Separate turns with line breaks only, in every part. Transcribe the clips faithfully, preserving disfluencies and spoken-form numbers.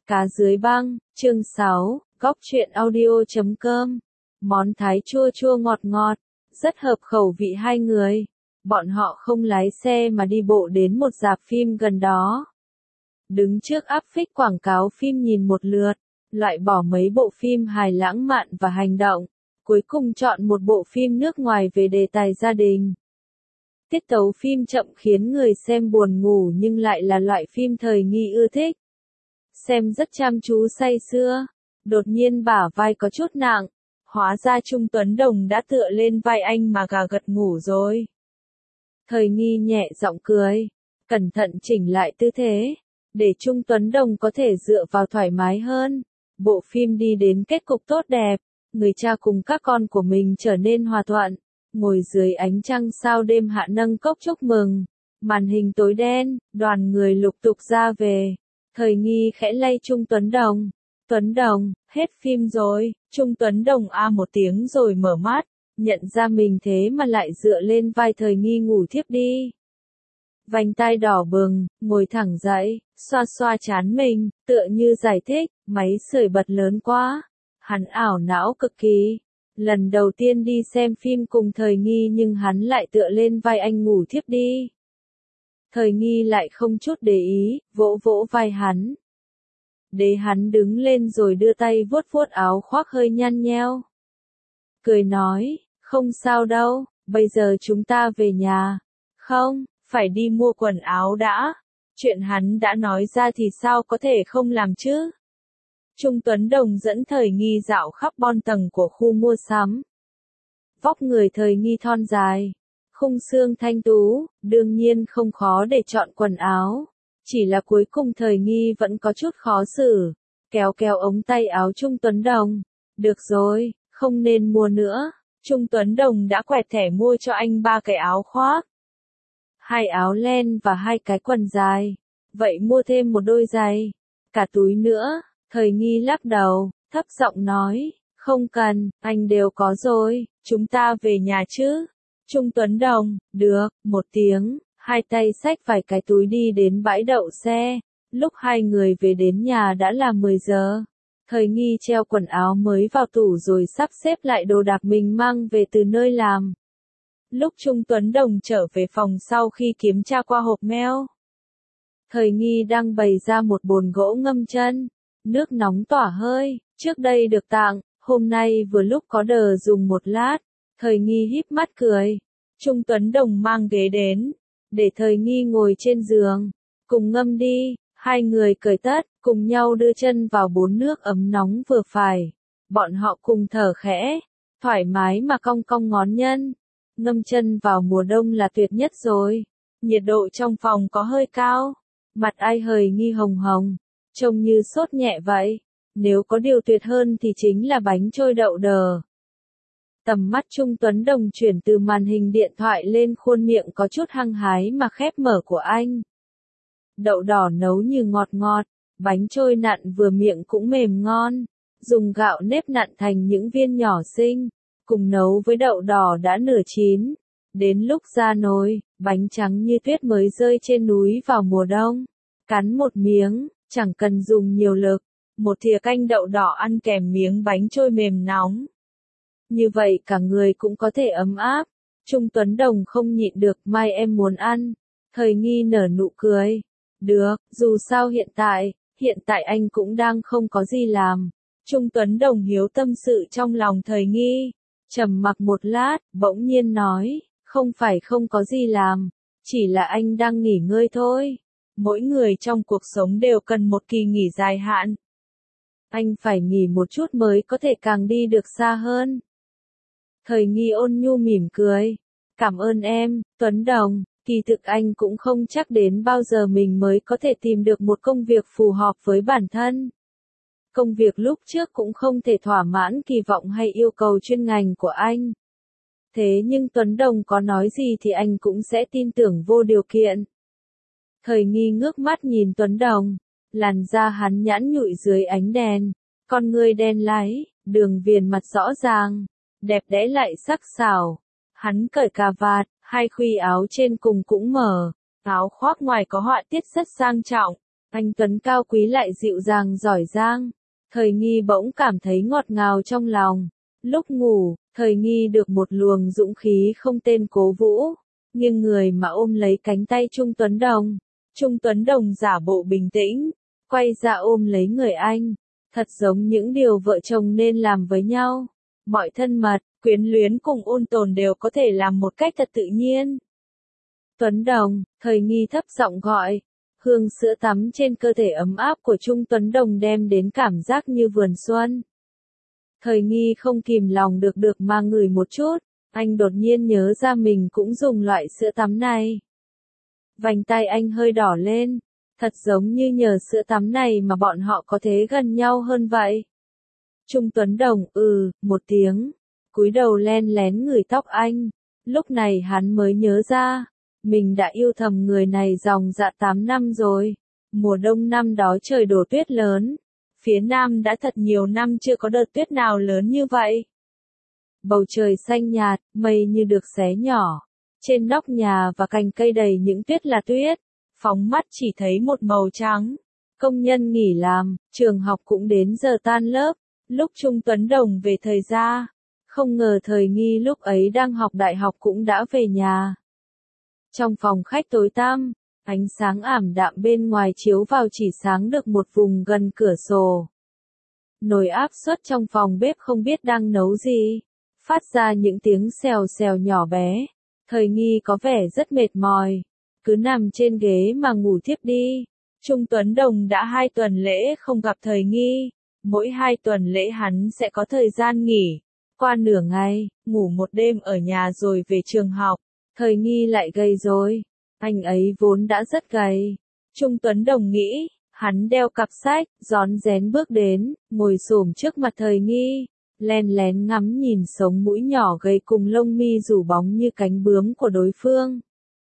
Cá dưới băng, chương sáu, góc truyện audio chấm com. Món Thái chua chua ngọt ngọt, rất hợp khẩu vị hai người. Bọn họ không lái xe mà đi bộ đến một rạp phim gần đó. Đứng trước áp phích quảng cáo phim nhìn một lượt, loại bỏ mấy bộ phim hài lãng mạn và hành động, cuối cùng chọn một bộ phim nước ngoài về đề tài gia đình. Tiết tấu phim chậm khiến người xem buồn ngủ nhưng lại là loại phim thời nghi ưa thích. Xem rất chăm chú say sưa, đột nhiên bả vai có chút nặng, hóa ra Trung Tuấn Đồng đã tựa lên vai anh mà gà gật ngủ rồi. Thời nghi nhẹ giọng cười, cẩn thận chỉnh lại tư thế, để Trung Tuấn Đồng có thể dựa vào thoải mái hơn. Bộ phim đi đến kết cục tốt đẹp, người cha cùng các con của mình trở nên hòa thuận, ngồi dưới ánh trăng sao đêm hạ nâng cốc chúc mừng. Màn hình tối đen, đoàn người lục tục ra về. Thời nghi khẽ lay Trung Tuấn Đồng. Tuấn Đồng, hết phim rồi. Trung Tuấn Đồng a một tiếng rồi mở mắt, nhận ra mình thế mà lại dựa lên vai thời nghi ngủ thiếp đi. Vành tai đỏ bừng, ngồi thẳng dậy, xoa xoa trán mình, tựa như giải thích, máy sưởi bật lớn quá. Hắn ảo não cực kỳ. Lần đầu tiên đi xem phim cùng thời nghi nhưng hắn lại tựa lên vai anh ngủ thiếp đi. Thời nghi lại không chút để ý, vỗ vỗ vai hắn. Để hắn đứng lên rồi đưa tay vuốt vuốt áo khoác hơi nhăn nheo. Cười nói, không sao đâu, bây giờ chúng ta về nhà. Không, phải đi mua quần áo đã. Chuyện hắn đã nói ra thì sao có thể không làm chứ? Trung Tuấn Đồng dẫn thời nghi dạo khắp bon tầng của khu mua sắm. Vóc người thời nghi thon dài, khung xương thanh tú, đương nhiên không khó để chọn quần áo. Chỉ là cuối cùng thời nghi vẫn có chút khó xử, kéo kéo ống tay áo Trung Tuấn Đồng. Được rồi, không nên mua nữa. Trung Tuấn Đồng đã quẹt thẻ mua cho anh ba cái áo khoác, hai áo len và hai cái quần dài. Vậy mua thêm một đôi giày, cả túi nữa. Thời nghi lắc đầu, thấp giọng nói, không cần, anh đều có rồi, chúng ta về nhà chứ. Trung Tuấn Đồng, được, một tiếng, hai tay xách vài cái túi đi đến bãi đậu xe. Lúc hai người về đến nhà đã là mười giờ. Thời nghi treo quần áo mới vào tủ rồi sắp xếp lại đồ đạc mình mang về từ nơi làm. Lúc Trung Tuấn Đồng trở về phòng sau khi kiểm tra qua hộp mail, thời nghi đang bày ra một bồn gỗ ngâm chân. Nước nóng tỏa hơi, trước đây được tặng, hôm nay vừa lúc có đờ dùng một lát. Thời nghi híp mắt cười. Trung Tuấn Đồng mang ghế đến, để thời nghi ngồi trên giường. Cùng ngâm đi, hai người cởi tất, cùng nhau đưa chân vào bồn nước ấm nóng vừa phải. Bọn họ cùng thở khẽ, thoải mái mà cong cong ngón nhân. Ngâm chân vào mùa đông là tuyệt nhất rồi. Nhiệt độ trong phòng có hơi cao, mặt ai hời nghi hồng hồng, trông như sốt nhẹ vậy. Nếu có điều tuyệt hơn thì chính là bánh trôi đậu đờ. Tầm mắt Trung Tuấn Đồng chuyển từ màn hình điện thoại lên khuôn miệng có chút hăng hái mà khép mở của anh. Đậu đỏ nấu như ngọt ngọt, bánh trôi nặn vừa miệng cũng mềm ngon. Dùng gạo nếp nặn thành những viên nhỏ xinh, cùng nấu với đậu đỏ đã nửa chín. Đến lúc ra nồi, bánh trắng như tuyết mới rơi trên núi vào mùa đông. Cắn một miếng, chẳng cần dùng nhiều lực. Một thìa canh đậu đỏ ăn kèm miếng bánh trôi mềm nóng. Như vậy cả người cũng có thể ấm áp. Trung Tuấn Đồng không nhịn được, mai em muốn ăn. Thời nghi nở nụ cười. Được, dù sao hiện tại, hiện tại anh cũng đang không có gì làm. Trung Tuấn Đồng hiếu tâm sự trong lòng thời nghi. Trầm mặc một lát, bỗng nhiên nói, không phải không có gì làm, chỉ là anh đang nghỉ ngơi thôi. Mỗi người trong cuộc sống đều cần một kỳ nghỉ dài hạn. Anh phải nghỉ một chút mới có thể càng đi được xa hơn. Thời nghi ôn nhu mỉm cười. Cảm ơn em, Tuấn Đồng. Kỳ thực anh cũng không chắc đến bao giờ mình mới có thể tìm được một công việc phù hợp với bản thân. Công việc lúc trước cũng không thể thỏa mãn kỳ vọng hay yêu cầu chuyên ngành của anh. Thế nhưng Tuấn Đồng có nói gì thì anh cũng sẽ tin tưởng vô điều kiện. Thời nghi ngước mắt nhìn Tuấn Đồng. Làn da hắn nhẵn nhụi dưới ánh đèn, con người đen láy, đường viền mặt rõ ràng, đẹp đẽ lại sắc sảo. Hắn cởi cà vạt, hai khuy áo trên cùng cũng mở, áo khoác ngoài có họa tiết rất sang trọng. Anh Tuấn cao quý lại dịu dàng giỏi giang. Thời nghi bỗng cảm thấy ngọt ngào trong lòng. Lúc ngủ, thời nghi được một luồng dũng khí không tên cố vũ. Nghiêng người mà ôm lấy cánh tay Trung Tuấn Đồng. Trung Tuấn Đồng giả bộ bình tĩnh, quay ra ôm lấy người anh. Thật giống những điều vợ chồng nên làm với nhau. Mọi thân mật, quyến luyến cùng ôn tồn đều có thể làm một cách thật tự nhiên. Tuấn Đồng, thời nghi thấp giọng gọi. Hương sữa tắm trên cơ thể ấm áp của Trung Tuấn Đồng đem đến cảm giác như vườn xuân. Thời nghi không kìm lòng được được mà ngửi một chút, anh đột nhiên nhớ ra mình cũng dùng loại sữa tắm này. Vành tay anh hơi đỏ lên, thật giống như nhờ sữa tắm này mà bọn họ có thể gần nhau hơn vậy. Trung Tuấn Đồng ừ, một tiếng, cúi đầu len lén ngửi tóc anh, lúc này hắn mới nhớ ra, mình đã yêu thầm người này dòng dã tám năm rồi. Mùa đông năm đó trời đổ tuyết lớn, phía Nam đã thật nhiều năm chưa có đợt tuyết nào lớn như vậy. Bầu trời xanh nhạt, mây như được xé nhỏ, trên nóc nhà và cành cây đầy những tuyết là tuyết, phóng mắt chỉ thấy một màu trắng. Công nhân nghỉ làm, trường học cũng đến giờ tan lớp, lúc Trung Tuấn Đồng về thời ra, không ngờ thời nghi lúc ấy đang học đại học cũng đã về nhà. Trong phòng khách tối tăm, ánh sáng ảm đạm bên ngoài chiếu vào chỉ sáng được một vùng gần cửa sổ. Nồi áp suất trong phòng bếp không biết đang nấu gì, phát ra những tiếng xèo xèo nhỏ bé. Thời nghi có vẻ rất mệt mỏi, cứ nằm trên ghế mà ngủ thiếp đi. Trung Tuấn Đồng đã hai tuần lễ không gặp thời nghi, mỗi hai tuần lễ hắn sẽ có thời gian nghỉ, qua nửa ngày, ngủ một đêm ở nhà rồi về trường học. Thời nghi lại gầy rồi, anh ấy vốn đã rất gầy. Trung Tuấn Đồng nghĩ, hắn đeo cặp sách, rón rén bước đến, ngồi xổm trước mặt thời nghi, len lén ngắm nhìn sống mũi nhỏ gầy cùng lông mi rủ bóng như cánh bướm của đối phương.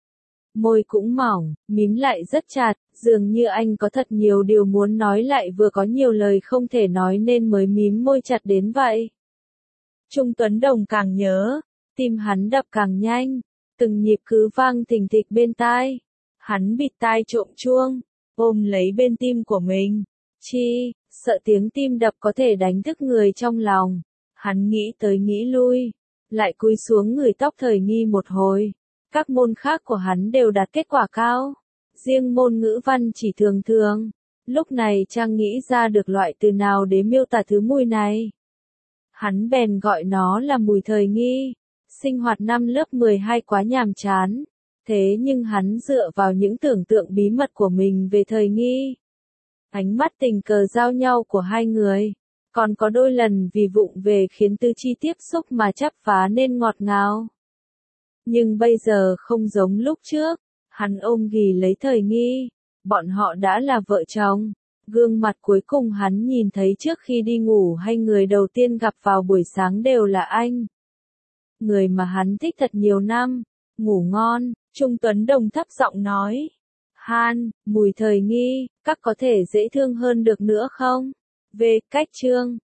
Môi cũng mỏng, mím lại rất chặt, dường như anh có thật nhiều điều muốn nói lại vừa có nhiều lời không thể nói nên mới mím môi chặt đến vậy. Trung Tuấn Đồng càng nhớ, tim hắn đập càng nhanh, từng nhịp cứ vang thình thịch bên tai. Hắn bịt tai trộm chuông, ôm lấy bên tim của mình. Chi, sợ tiếng tim đập có thể đánh thức người trong lòng. Hắn nghĩ tới nghĩ lui, lại cúi xuống ngửi tóc thời nghi một hồi. Các môn khác của hắn đều đạt kết quả cao. Riêng môn ngữ văn chỉ thường thường. Lúc này Trang nghĩ ra được loại từ nào để miêu tả thứ mùi này. Hắn bèn gọi nó là mùi thời nghi. Sinh hoạt năm lớp mười hai quá nhàm chán. Thế nhưng hắn dựa vào những tưởng tượng bí mật của mình về thời nghi. Ánh mắt tình cờ giao nhau của hai người. Còn có đôi lần vì vụng về khiến tư chi tiếp xúc mà chắp phá nên ngọt ngào. Nhưng bây giờ không giống lúc trước. Hắn ôm ghì lấy thời nghi. Bọn họ đã là vợ chồng. Gương mặt cuối cùng hắn nhìn thấy trước khi đi ngủ hay người đầu tiên gặp vào buổi sáng đều là anh. Người mà hắn thích thật nhiều năm. Ngủ ngon, Trung Tuấn Đồng thấp giọng nói. Han, mùi thời nghi, các có thể dễ thương hơn được nữa không? Về cách chương.